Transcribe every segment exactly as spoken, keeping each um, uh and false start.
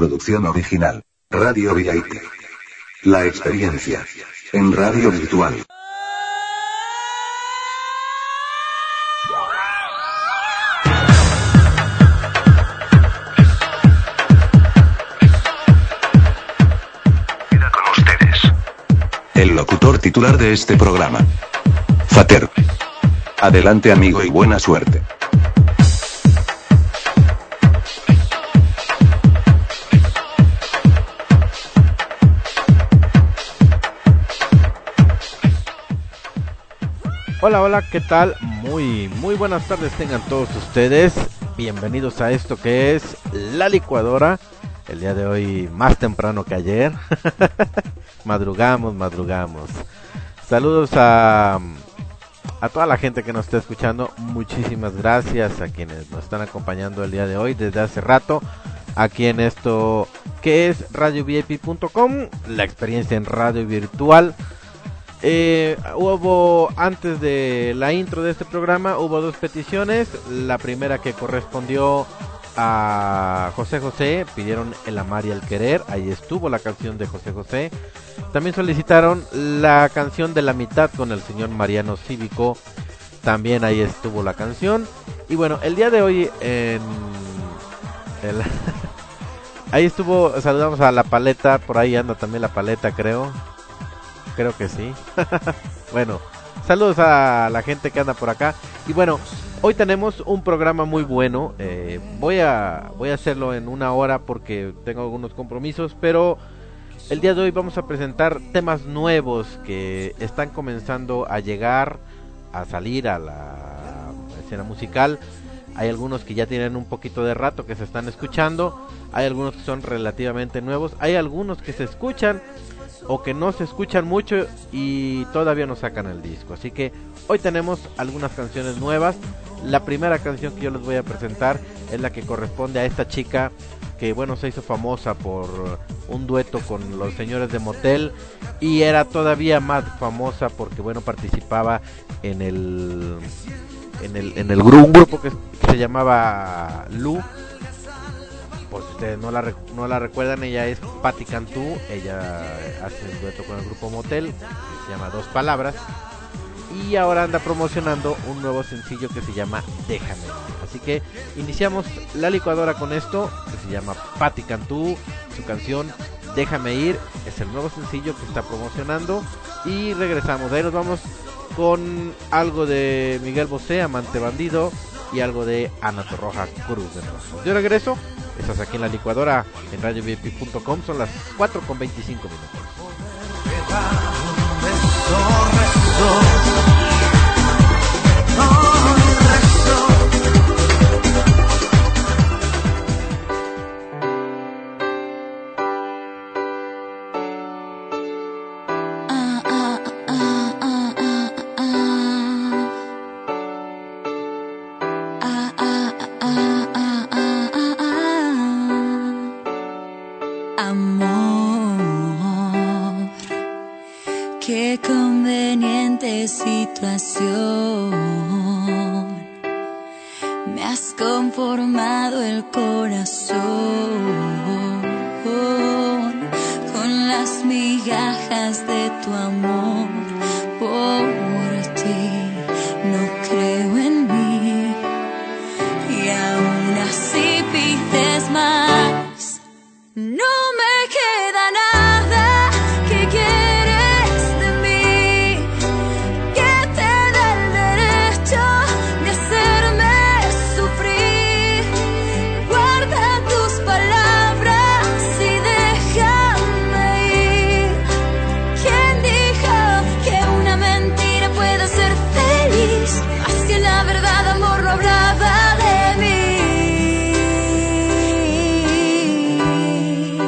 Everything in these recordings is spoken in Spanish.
Producción original. Radio V I P. La experiencia. En radio virtual. Queda con ustedes el locutor titular de este programa. Fater. Adelante, amigo, y buena suerte. Hola, hola, ¿qué tal? Muy, muy buenas tardes tengan todos ustedes. Bienvenidos a esto que es La Licuadora. El día de hoy más temprano que ayer. madrugamos, madrugamos. Saludos a, a toda la gente que nos está escuchando. Muchísimas gracias a quienes nos están acompañando el día de hoy desde hace rato. Aquí en esto que es radio v i p punto com, la experiencia en radio virtual. Eh, hubo, antes de la intro de este programa, hubo dos peticiones. La primera que correspondió a José José, pidieron El amar y el querer, ahí estuvo la canción de José José. También solicitaron la canción de La mitad con el señor Mariano Cívico, también ahí estuvo la canción. Y bueno, el día de hoy en el ahí estuvo, saludamos a La Paleta, por ahí anda también La Paleta, creo. Creo que sí. Bueno, saludos a la gente que anda por acá. Y bueno, hoy tenemos un programa muy bueno. Eh, voy a voy a hacerlo en una hora porque tengo algunos compromisos. Pero el día de hoy vamos a presentar temas nuevos que están comenzando a llegar, a salir a la escena musical. Hay algunos que ya tienen un poquito de rato que se están escuchando. Hay algunos que son relativamente nuevos. Hay algunos que se escuchan o que no se escuchan mucho y todavía no sacan el disco. Así que hoy tenemos algunas canciones nuevas. La primera canción que yo les voy a presentar es la que corresponde a esta chica que, bueno, se hizo famosa por un dueto con los Señores de Motel, y era todavía más famosa porque, bueno, participaba en el en el en el grupo, un grupo que, que se llamaba Lu. Por si ustedes no la, no la recuerdan, ella es Patti Cantú. Ella hace un dueto con el grupo Motel, que se llama Dos Palabras. Y ahora anda promocionando un nuevo sencillo que se llama Déjame. Así que iniciamos La Licuadora con esto, que se llama Patti Cantú. Su canción Déjame ir es el nuevo sencillo que está promocionando. Y regresamos, de ahí nos vamos con algo de Miguel Bosé, Amante Bandido, y algo de Ana Torroja, Cruz de Rosas. Yo regreso. Estás aquí en La Licuadora en radio v i p punto com. Son las cuatro con veinticinco minutos. Me has conformado el corazón con las migajas de tu amor. Por ti no creo en mí y aún así pides más. No me queda nada que quieres de mí, que te da el derecho de hacerme sufrir. Guarda tus palabras y déjame ir. ¿Quién dijo que una mentira puede ser feliz? Más que la verdad, amor, no hablaba de mí.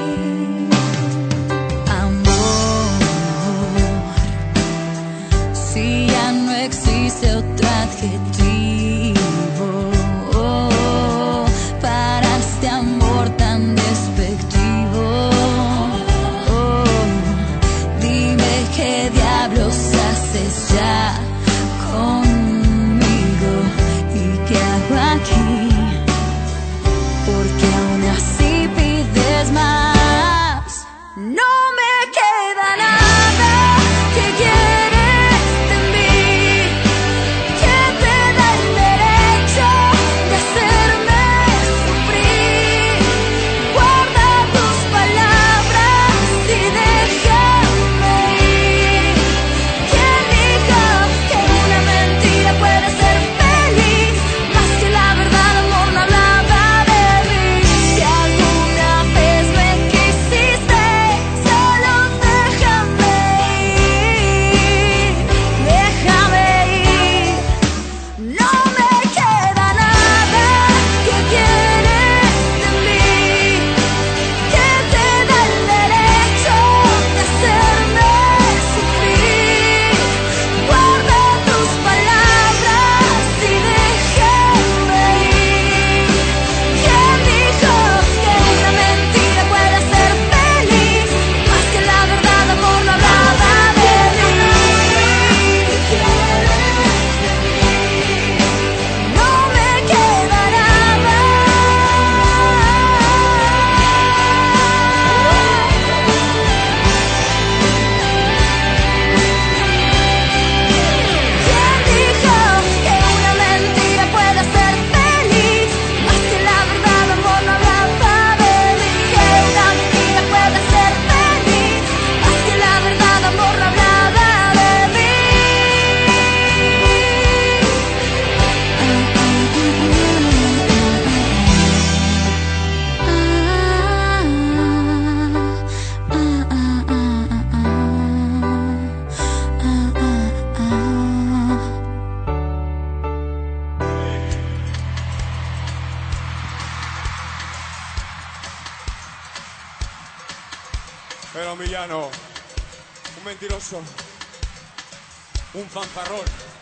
Era un villano, un mentiroso, un fanfarrón.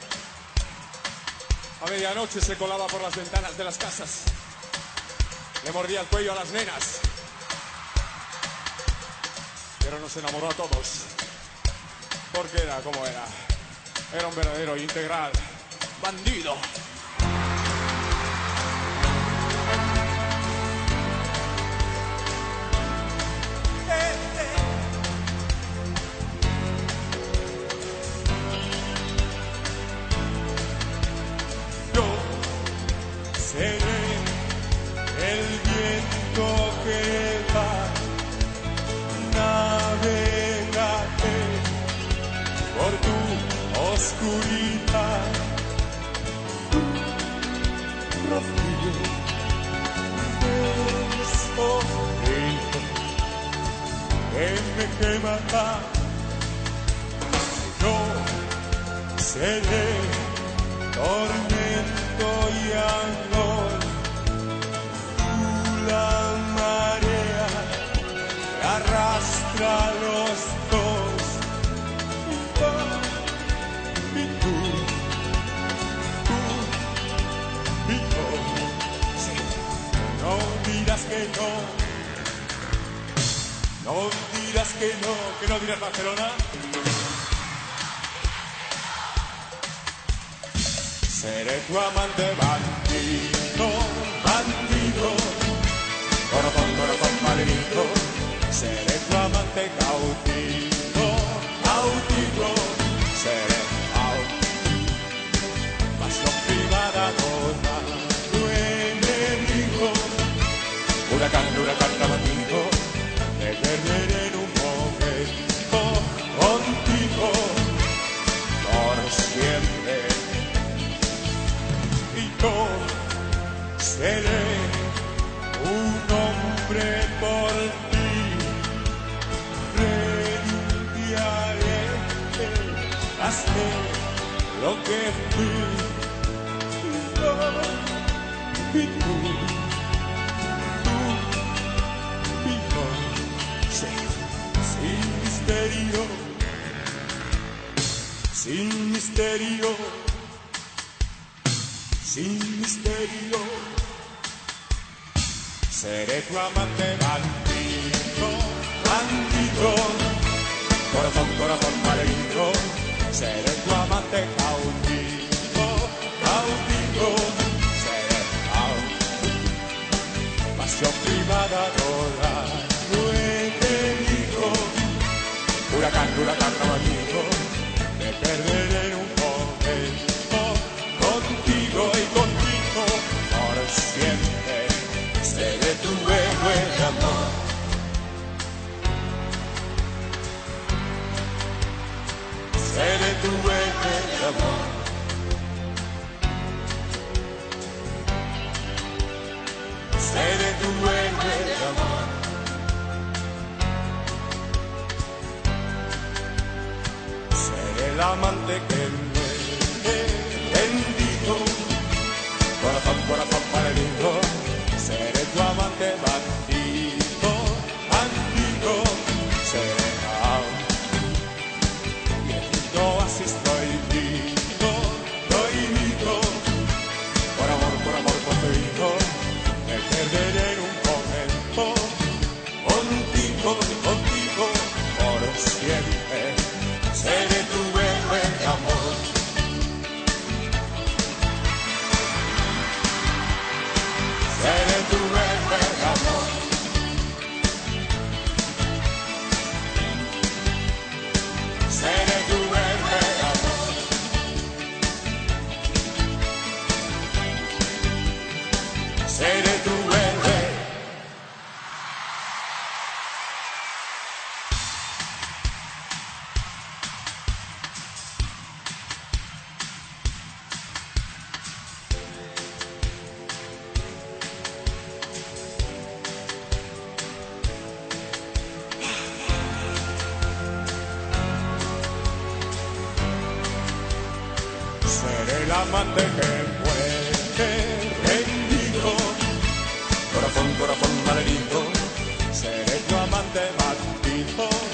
A medianoche se colaba por las ventanas de las casas, le mordía el cuello a las nenas, pero nos enamoró a todos, porque era como era. Era un verdadero integral, bandido. Seré el viento que va, navegaré por tu oscuridad, rocío del sofrito que me quemará. Yo seré tormento y amor, tú la marea que arrastra a los dos, y tú, tú y yo. Sí. No dirás que no, no dirás que no, que no dirás Barcelona. Seré tu amante bandido, bandido, corazón, corazón maldito. Seré tu amante cautivo, cautivo. Seré pasión privada toda, tu enemigo. Huracán, huracán abatido, te perderé en un momento contigo, por siempre. Y yo seré un hombre por ti, renunciaré, hazme lo que fui, y tú, tú y yo, sí, sin misterio, sin misterio. Sin misterio, seré tu amante bandido, bandido, corazón, corazón malherido. Seré tu amante cautivo, cautivo. Seré pasión privada toda, tu enemigo. Huracán, huracán abatido, te perderé en un momento contigo y contigo por siempre. Seré tu héroe de amor. Seré tu héroe de amor. Seré tu héroe de amor. Seré el amante que bendito, corazón, corazón malherido. Seré tu amante bandido, bandido. Seré viejito, así estoy vivo, estoy vivo. Por amor, por amor, por tu hijo, me perderé en un momento contigo, contigo, por siempre. Seré tu héroe de amor. Seré tu héroe de amor. Seré tu héroe de amor. Seré tu héroe. Seré el amante que muere rendido, corazón, corazón malherido. Seré tu amante bandido.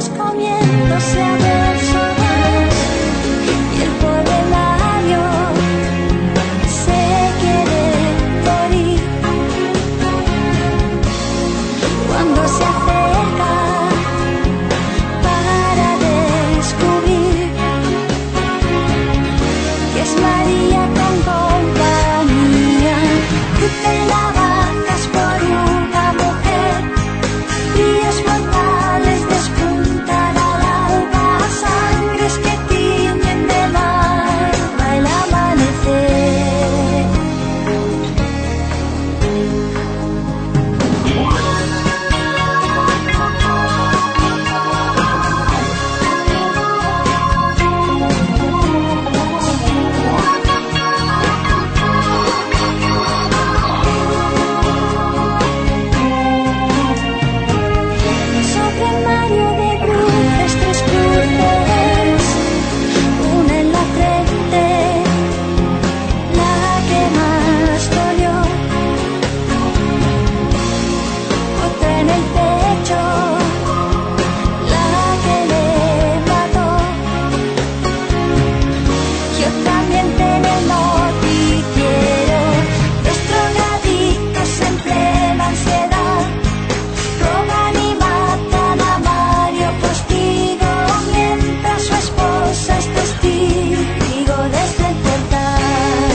comiéndose a besos y el pobre labio se quiere morir cuando se acerca para descubrir que es María con compañía. Tú te la bajas por una mujer, ríos mortales despuntan al alba, sangres que tiñen de malva el amanecer. Sobre el Mario de cruces, tres cruces, una en la frente, la que más dolió, otra en el pecho, la que le mató, yo también tengo el noticiero, los drogadictos en plena ansiedad roban y matan a Mario Postigo mientras su esposa es testigo desde el portal.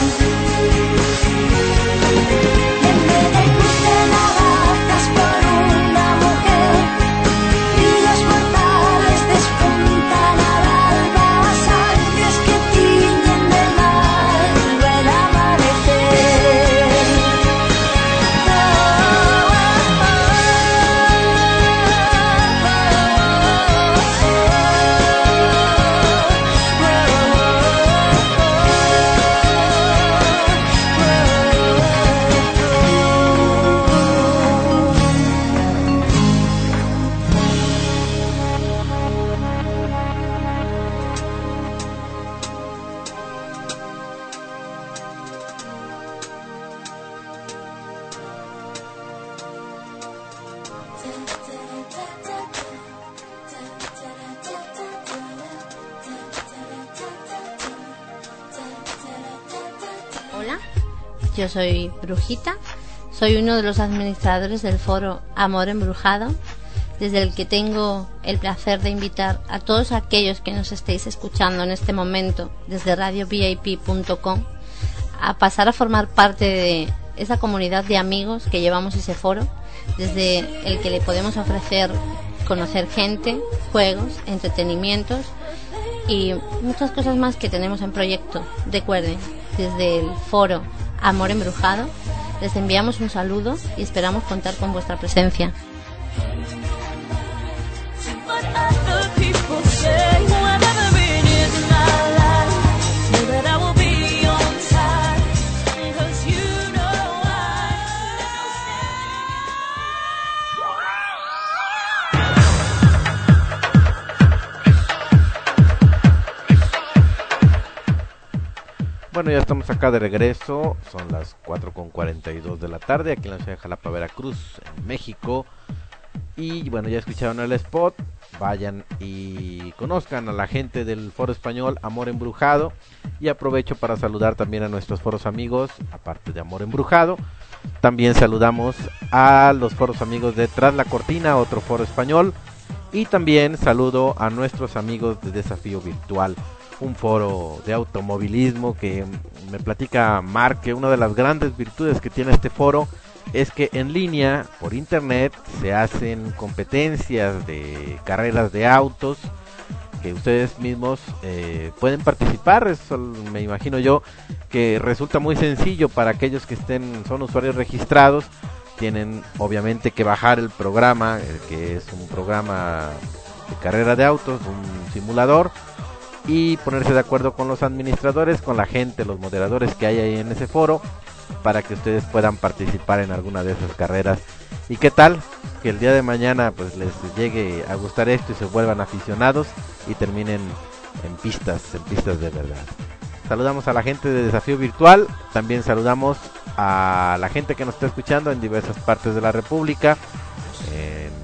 En vez de cruce navajas por una mujer, ríos mortales despuntan al alba, sangres que tiñen de malva el amanecer. Hola, yo soy Brujita, soy uno de los administradores del foro Amor Embrujado, desde el que tengo el placer de invitar a todos aquellos que nos estéis escuchando en este momento desde radio v i p punto com a pasar a formar parte de esa comunidad de amigos que llevamos ese foro, desde el que le podemos ofrecer conocer gente, juegos, entretenimientos y muchas cosas más que tenemos en proyecto. Recuerden, desde el foro Amor Embrujado les enviamos un saludo y esperamos contar con vuestra presencia. What other people say, whatever it is in my life, know that I will be on time, 'cause you know Bueno, ya estamos acá de regreso, son las cuatro con cuarenta y dos de la tarde, aquí en la ciudad de Jalapa, Veracruz, en México. Y bueno, ya escucharon el spot, vayan y conozcan a la gente del foro español Amor Embrujado. Y aprovecho para saludar también a nuestros foros amigos, aparte de Amor Embrujado. También saludamos a los foros amigos de Tras la Cortina, otro foro español. Y también saludo a nuestros amigos de Desafío Virtual, un foro de automovilismo que me platica Mark que una de las grandes virtudes que tiene este foro es que en línea, por internet, se hacen competencias de carreras de autos que ustedes mismos eh, pueden participar. Eso me imagino yo que resulta muy sencillo para aquellos que estén son usuarios registrados. Tienen obviamente que bajar el programa, eh, que es un programa de carrera de autos, un simulador, y ponerse de acuerdo con los administradores, con la gente, los moderadores que hay ahí en ese foro, para que ustedes puedan participar en alguna de esas carreras. ¿Y qué tal? Que el día de mañana pues les llegue a gustar esto y se vuelvan aficionados y terminen en pistas, en pistas de verdad. Saludamos a la gente de Desafío Virtual, también saludamos a la gente que nos está escuchando en diversas partes de la República, en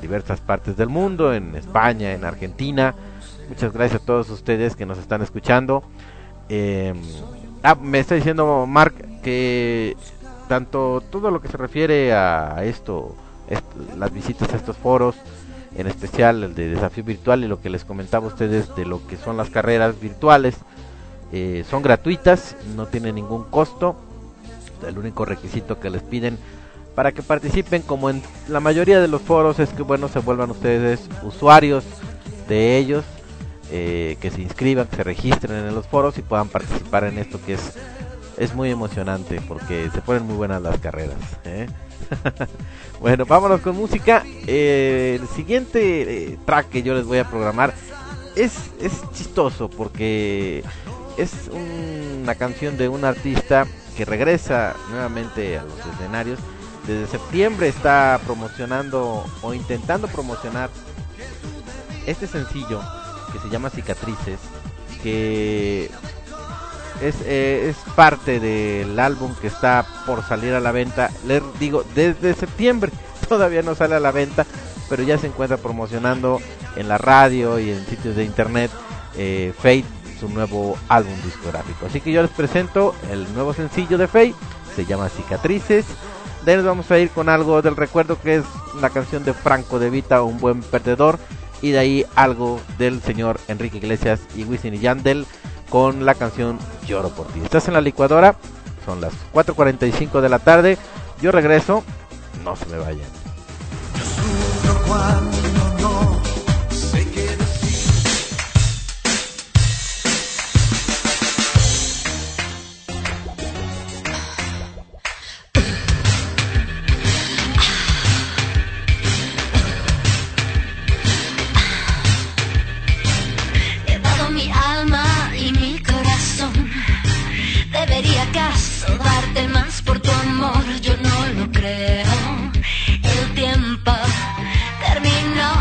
diversas partes del mundo, en España, en Argentina. Muchas gracias a todos ustedes que nos están escuchando. Eh, ah, me está diciendo Mark que tanto todo lo que se refiere a esto, est las visitas a estos foros, en especial el de desafío virtual y lo que les comentaba a ustedes de lo que son las carreras virtuales, eh, son gratuitas, no tienen ningún costo. El único requisito que les piden para que participen, como en la mayoría de los foros, es que bueno, se vuelvan ustedes usuarios de ellos, eh, que se inscriban, que se registren en los foros y puedan participar en esto, que es es muy emocionante porque se ponen muy buenas las carreras, ¿eh? Bueno, vámonos con música. Eh, el siguiente eh, track que yo les voy a programar es, es chistoso porque es un, una canción de un artista que regresa nuevamente a los escenarios. Desde septiembre está promocionando o intentando promocionar este sencillo que se llama Cicatrices, que es, eh, es parte del álbum que está por salir a la venta. Les digo, desde septiembre todavía no sale a la venta, pero ya se encuentra promocionando en la radio y en sitios de internet eh, Fate, su nuevo álbum discográfico. Así que yo les presento el nuevo sencillo de Fate, se llama Cicatrices. De ahí nos vamos a ir con algo del recuerdo, que es la canción de Franco De Vita, Un Buen Perdedor, y de ahí algo del señor Enrique Iglesias y Wisin y Yandel con la canción Lloro por ti. Estás en la licuadora, son las cuatro cuarenta y cinco de la tarde, yo regreso, no se me vayan. ¿Debería acaso darte más por tu amor? Yo no lo creo. El tiempo terminó.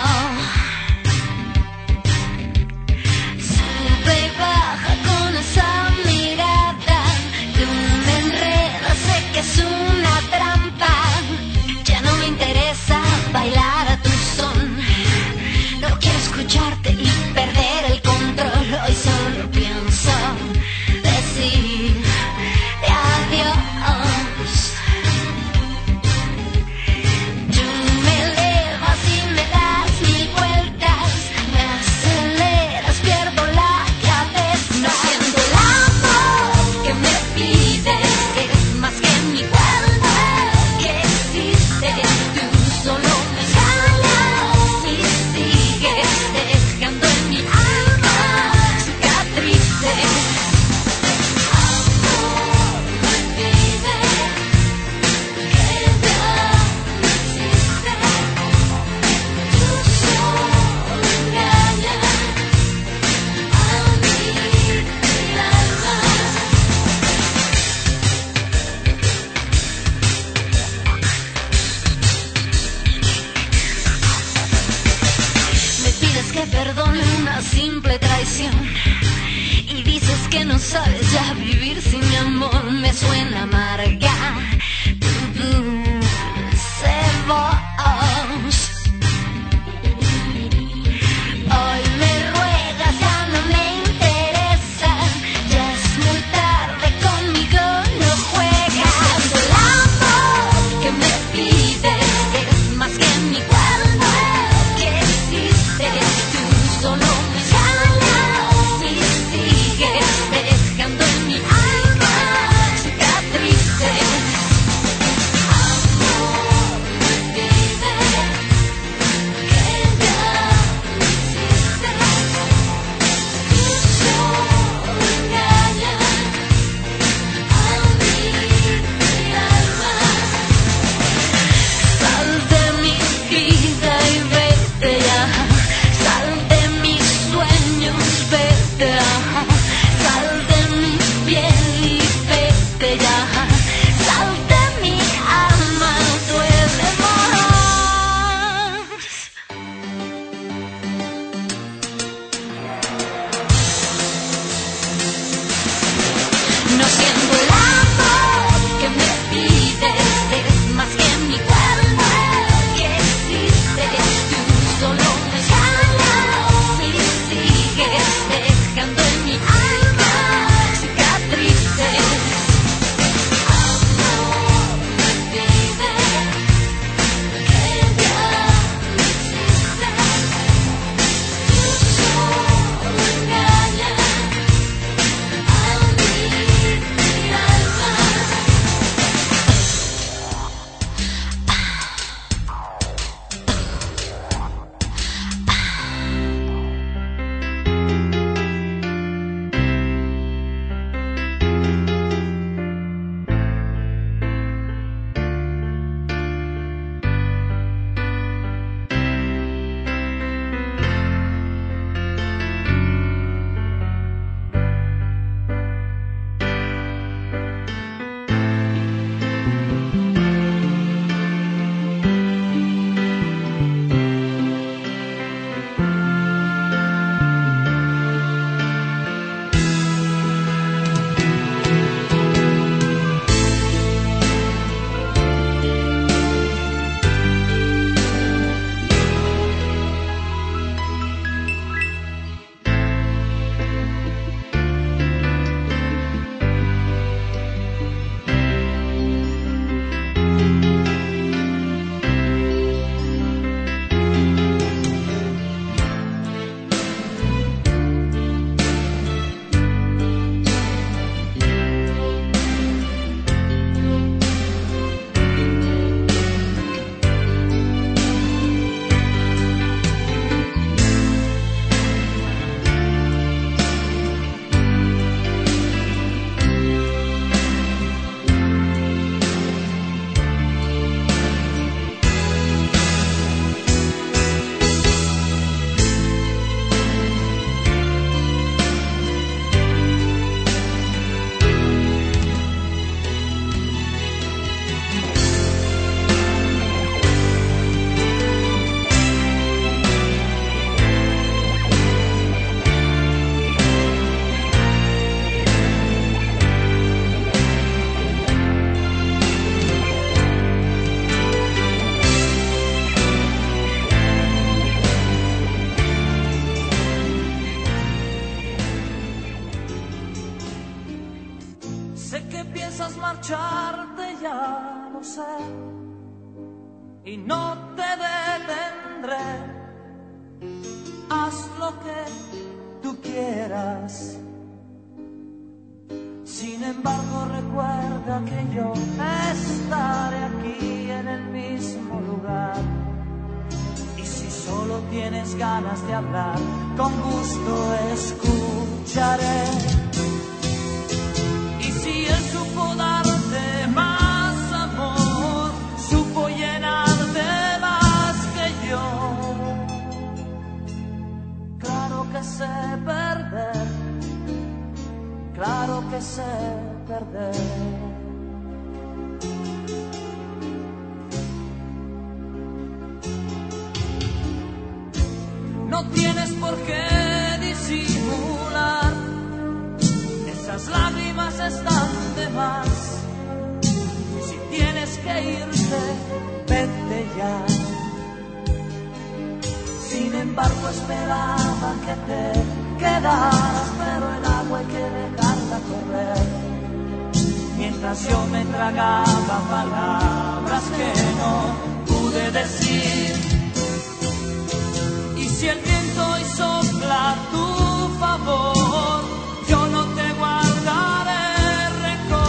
Sube y baja con esa mirada. Tú me enredas, sé que es una trampa. Ya no me interesa bailar a tu son. No quiero escucharte y perder el control. Hoy solo pienso decir adiós. Tú me elevas y me das mil vueltas, me aceleras, pierdo la cabeza. No siento el amor que me pides, que eres más que mi cuerpo, que existes. Tú solo me engañas y sigues dejando en mi alma cicatrices. Que perdone una simple traición y dices que no sabes ya vivir sin mi amor. Me suena amarga tu dulce voz. Hoy me ruegas, ya no me interesa, ya es muy tarde, conmigo no juegas. El amor que me pides es más que mi cuerpo, que existes. Solo me engañas y sigues dejando en mi alma cicatrices. sé y no te detendré. Haz lo que tú quieras. Sin embargo, recuerda que yo estaré aquí en el mismo lugar. Y si solo tienes ganas de hablar, con gusto escucharé. Y si él supo darte más amor, supo llenarte más que yo. Claro que sé perder, claro que sé perder. No tienes por qué disimular, esas lágrimas están de más. Si tienes que irte, vete ya. Sin embargo, esperaba que te quedaras, pero el agua hay que dejarla correr. Mientras yo me tragaba palabras que no pude decir. Y si el viento hoy sopla a tu favor, yo no te guardaré rencor.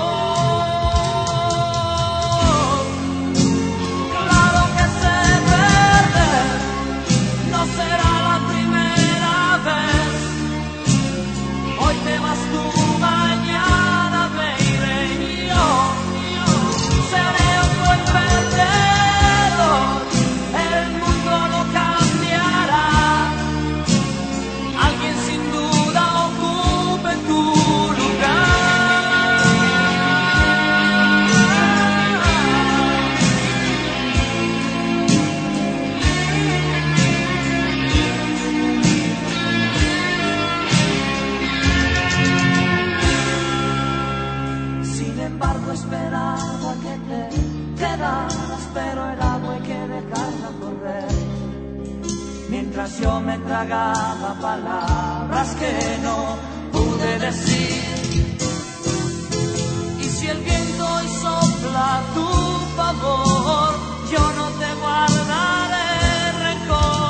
Claro que sé perder, no será la primera vez. Hoy te vas tú, mañana me iré yo. Seré un buen perdedor, el mundo no cambiará. Alguien sin duda ocupe tu lugar. Sin embargo, esperaba que te quedaras, pero el agua hay que dejarla correr. Mientras yo me tragaba palabras que no pude decir. Y si el viento hoy sopla a tu favor, yo no te guardaré rencor.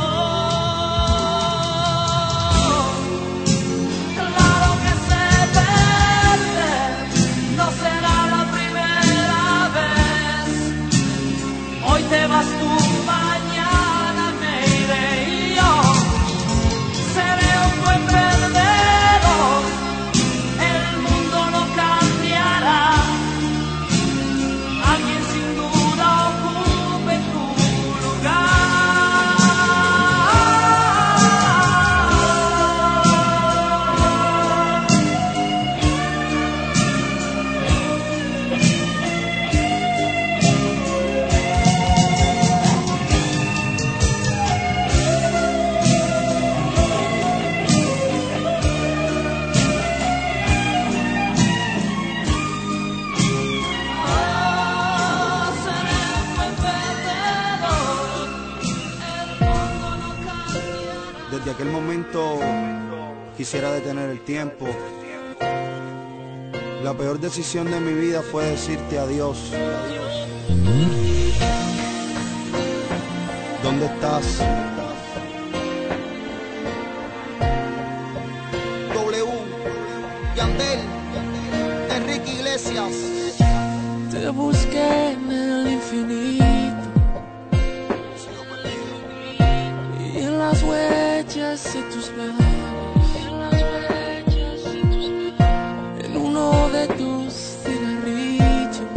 Claro que sé perder, no será la primera vez. Hoy te vas tú, mañana me iré yo. Seré un buen perdedor, el mundo no cambiará. Alguien sin duda ocupe tu lugar. Oh, seré un buen perdedor, el mundo no cambiará. Desde aquel momento quisiera detener el tiempo. La peor decisión de mi vida fue decirte adiós. ¿Dónde estás? W, Yandel, Enrique Iglesias. Te busqué en el infinito y en las huellas de tus labios, en uno de tus cigarrillos,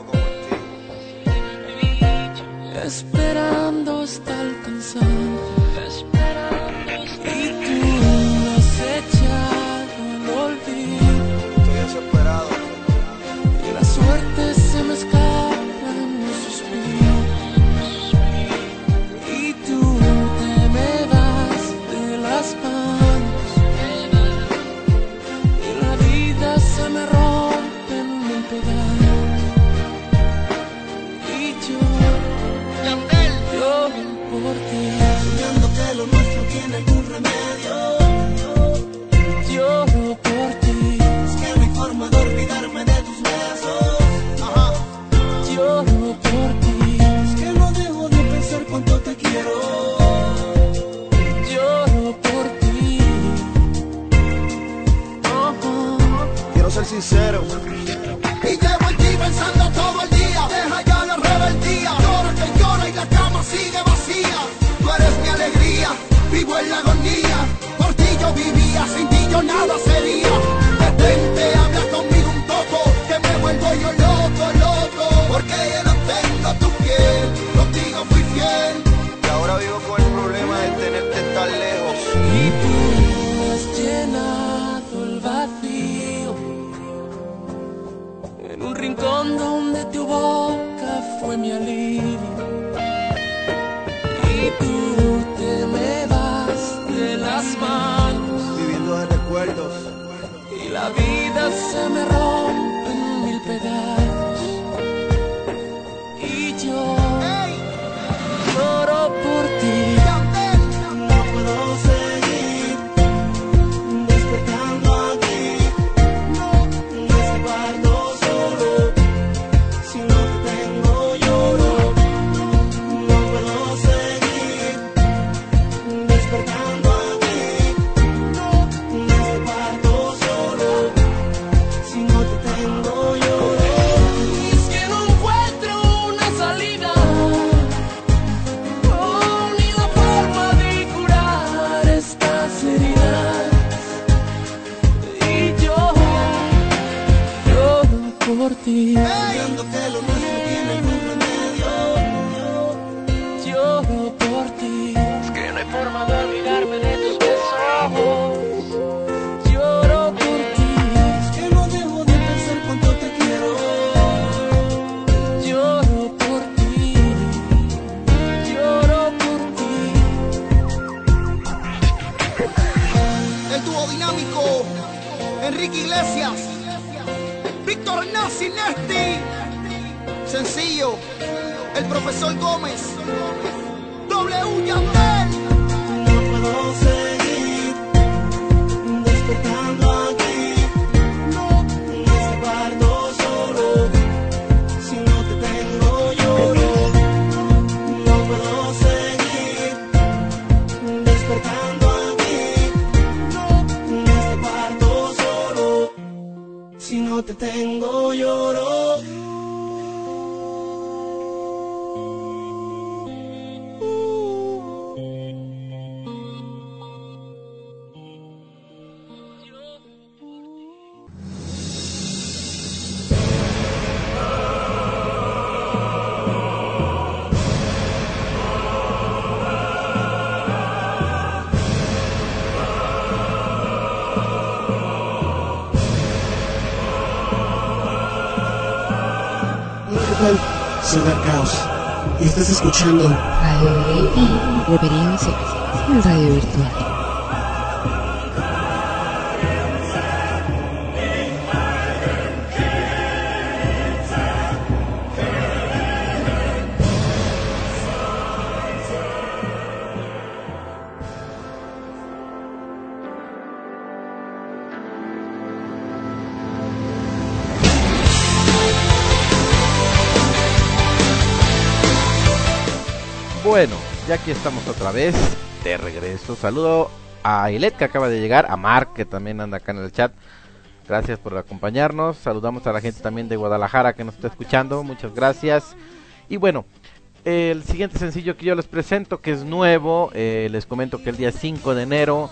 esperando hasta alcanzar. Y tú me has echado al olvido. Estoy desesperado. Y la suerte se me escapa en los suspiros. Y tú te me vas de las manos. Y la vida se me rompe en mil pedazos. Y yo lloro por ti. Soñando que lo nuestro tiene algún remedio. Lloro por ti. Es que no hay forma de olvidarme de tus besos. Ajá. Lloro y tú te me vas de las manos, viviendo de recuerdos, y la vida se me rompe en mil pedazos, y yo lloro por ti. No puedo seguir despertando aquí, en este cuarto solo. Si no te tengo lloro. No puedo seguir despertando aquí, en este cuarto solo. Si no te tengo lloro. Y es que no encuentro una salida, oh, ni la forma de curar estas heridas, y yo lloro por ti. Viendo que lo nuestro tiene algún remedio. Lloro por ti. Es que no hay forma de olvidarme de tus besos. Lloro por ti. Es que no dejo de pensar cuánto te quiero. Lloro por ti. Lloro por ti. El dúo dinámico, Enrique Iglesias, Víctor Nazi Nesti. Sencillo, el profesor Gómez, W Yandel. No puedo seguir despertando aquí, en este cuarto solo. Si no te tengo lloro. No puedo seguir despertando aquí, en este cuarto solo. Si no te tengo lloro. Soy Dark Caos y estás escuchando Radio V I P, experiencia en radio virtual. Bueno, ya aquí estamos otra vez, de regreso. Saludo a Ailet que acaba de llegar, a Mark que también anda acá en el chat. Gracias por acompañarnos. Saludamos a la gente también de Guadalajara que nos está escuchando. Muchas gracias. Y bueno, el siguiente sencillo que yo les presento, que es nuevo, eh, les comento que el día cinco de enero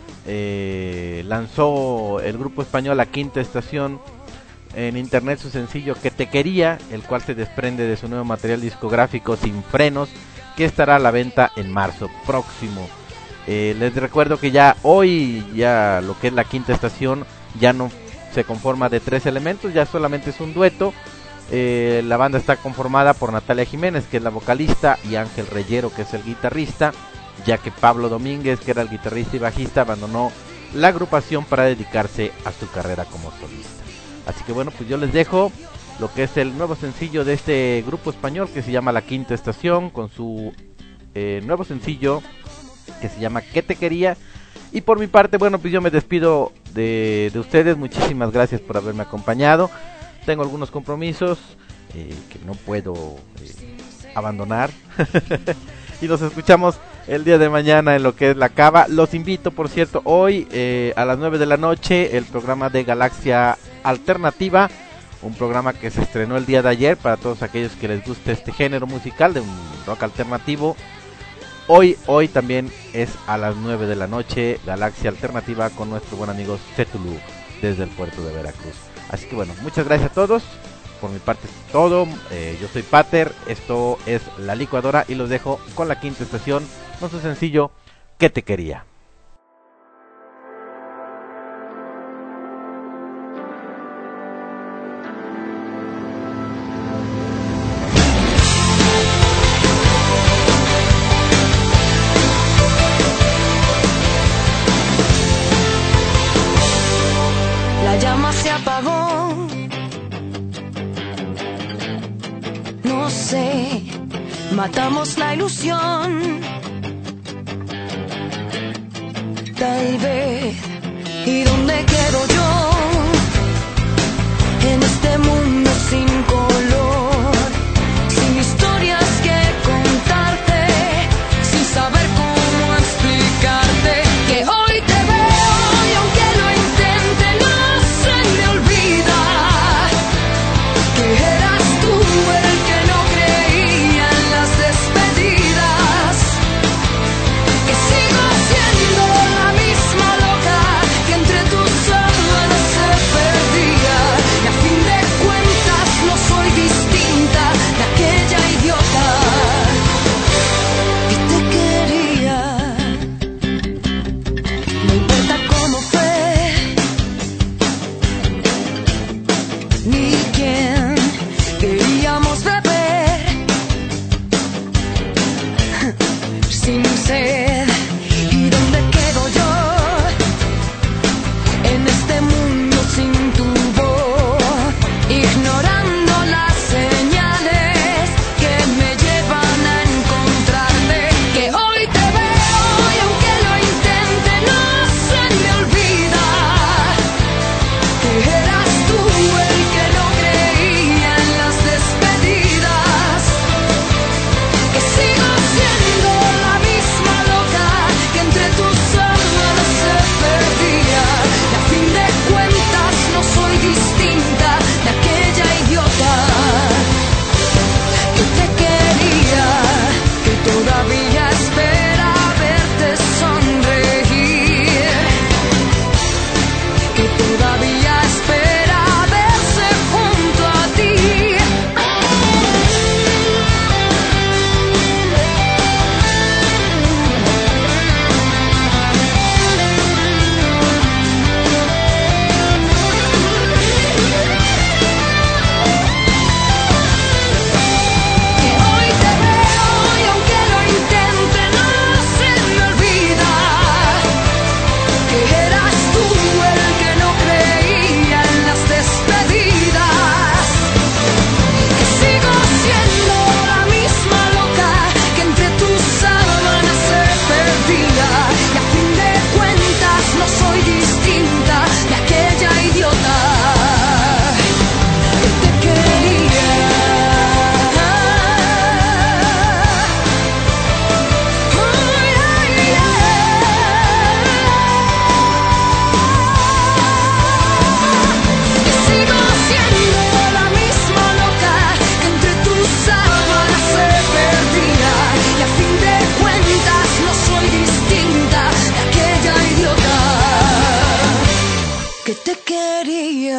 eh, lanzó el grupo español La Quinta Estación en internet su sencillo Que Te Quería, el cual se desprende de su nuevo material discográfico Sin Frenos, que estará a la venta en marzo próximo. Eh, les recuerdo que ya hoy, ya lo que es La Quinta Estación, ya no se conforma de tres elementos, ya solamente es un dueto. Eh, la banda está conformada por Natalia Jiménez, que es la vocalista, y Ángel Reyero, que es el guitarrista, ya que Pablo Domínguez, que era el guitarrista y bajista, abandonó la agrupación para dedicarse a su carrera como solista. Así que bueno, pues yo les dejo lo que es el nuevo sencillo de este grupo español que se llama La Quinta Estación, con su eh, nuevo sencillo que se llama Que Te Quería. Y por mi parte, bueno, pues yo me despido de, de ustedes. Muchísimas gracias por haberme acompañado. Tengo algunos compromisos eh, que no puedo eh, abandonar. Y nos escuchamos el día de mañana en lo que es La Cava. Los invito, por cierto, hoy eh, a las nueve de la noche, el programa de Galaxia Alternativa, un programa que se estrenó el día de ayer para todos aquellos que les guste este género musical de un rock alternativo. Hoy, hoy también es a las nueve de la noche, Galaxia Alternativa con nuestro buen amigo Cetulú desde el puerto de Veracruz. Así que bueno, muchas gracias a todos. Por mi parte es todo. Eh, yo soy Pater, esto es La Licuadora y los dejo con La Quinta Estación con su sencillo Que Te Quería. matamos la ilusión. Tal vez, ¿y dónde quedo yo? En este mundo sin color, sin historias que contarte, sin saber cómo explicarte que hoy te veo y aunque lo intente no se me olvida que eras tú el que no creía en las despedidas, que sigo siendo la misma loca que entre tus sábanas se perdía, y a fin de cuentas no soy distinta de aquella idiota que te quería. No importa cómo fue ni quién queríamos beber sin sed. ¿Y dónde quedo yo en este mundo sin tu voz, ignorando las señales que me llevan a encontrarte? Que hoy te veo y aunque lo intente no se me olvida que eras tú el que no creía en las despedidas, que sigo siendo la misma loca que entre tus sábanas se perdía, y a fin de cuentas no soy distinta de aquella idiota que te quería, que todavía espera verte sonreír, que todavía espera verse junto a ti. Que hoy te veo y aunque lo intente no se me olvida que eras tú el que no creía en las despedidas, que sigo siendo la misma loca que entre tus sábanas se perdía, y a fin de cuentas no soy distinta de aquella idiota que te quería. Que sigo siendo la misma loca que entre tus sábanas se perdía, y a fin de cuentas no soy distinta de aquella idiota que te quería.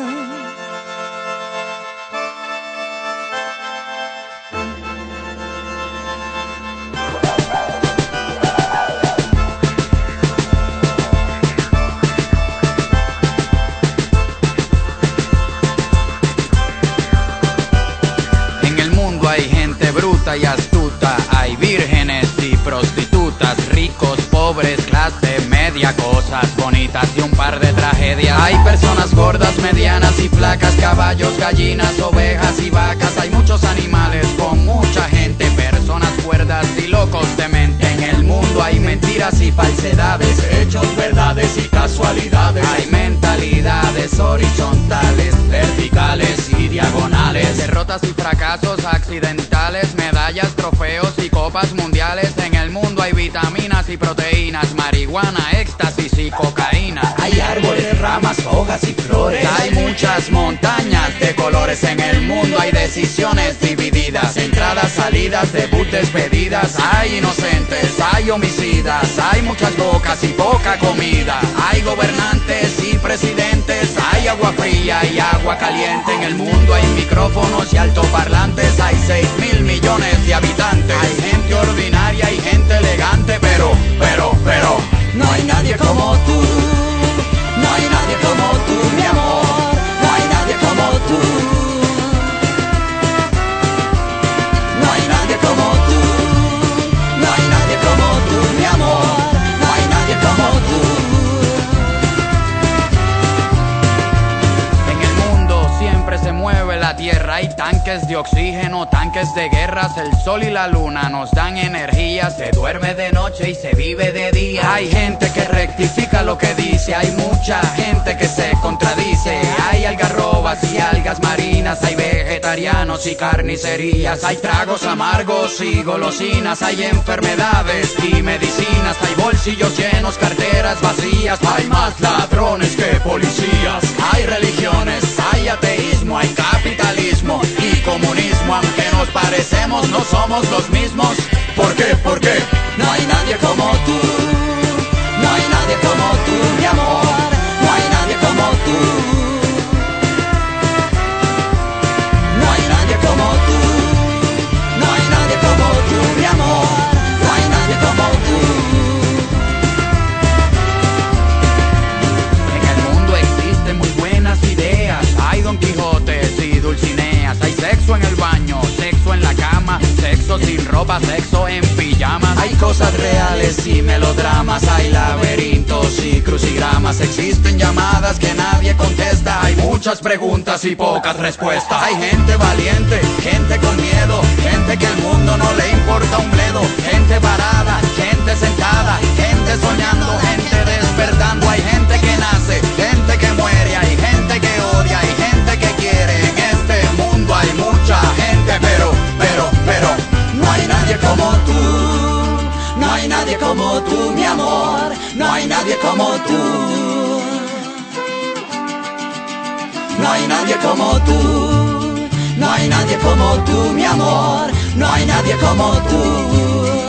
En el mundo hay gente bruta y astuta, hay vírgenes y prostitutas, ricos, pobres, clase media, cosas bonitas y un par de tragedias. Hay personas gordas, medianas y flacas, caballos, gallinas, ovejas y vacas. Hay muchos animales con mucha gente, personas cuerdas y locos de mente. En el mundo hay mentiras y falsedades, hechos, verdades y casualidades. Hay mentalidades horizontales, verticales y diagonales, derrotas y fracasos accidentales, medallas, trofeos y copas mundiales. En el mundo hay vitaminas y proteínas, marihuana, éxtasis y cocaína. Hay árboles, ramas, hojas y flores. Hay muchas montañas de colores. En el mundo hay decisiones divididas, entradas, salidas, debut, despedidas. Hay inocentes, hay homicidas, hay muchas bocas y poca comida. Hay gobernantes y presidentes, hay agua fría y agua caliente. En el mundo hay micrófonos y altoparlantes, hay seis mil millones de habitantes. Hay gente ordinaria y gente elegante, pero, pero, pero no hay nadie como tú. No hay nadie como tú, mi amor. No hay nadie como tú. No hay nadie como tú. No hay nadie como tú, mi amor. No hay nadie como tú. En el mundo siempre se mueve la tierra. Hay tanques de oxígeno, tanques de guerras, el sol y la luna nos dan energía. Se duerme de noche y se vive de día. Hay gente que rectifica lo que dice, hay mucha gente que se contradice. Hay algarrobas y algas marinas, hay vegetarianos y carnicerías. Hay tragos amargos y golosinas, hay enfermedades y medicinas. Hay bolsillos llenos, carteras vacías, hay más ladrones que policías. Hay religiones, hay ateísmo, hay capitalismo y comunismo. Aunque nos parecemos, no somos los mismos. ¿Por qué? ¿Por qué? No hay nadie como tú. No hay nadie como tú, mi amor. No hay nadie como tú. No hay nadie como tú. No hay nadie como tú, mi amor. No hay nadie como tú. En el mundo existen muy buenas ideas. Hay Don Quijotes y Dulcineas. Hay sexo en el baño, sexo en la cama, sexo sin ropa, sexo en pijamas. Hay cosas reales y melodramas. Hay laberintos y crucigramas. Existen llamadas que nadie contesta. Hay muchas preguntas y pocas respuestas. Hay gente valiente, gente con miedo, gente que al mundo no le importa un bledo. Gente parada, gente sentada, gente soñando, gente despertando. Hay gente que nace, gente que muere, hay gente que odia, hay gente que quiere. En este mundo hay mucha gente, pero, pero, pero no hay nadie como tú. No hay nadie como tú, mi amor. No hay nadie como tú. No hay nadie como tú. No hay nadie como tú, mi amor. No hay nadie como tú.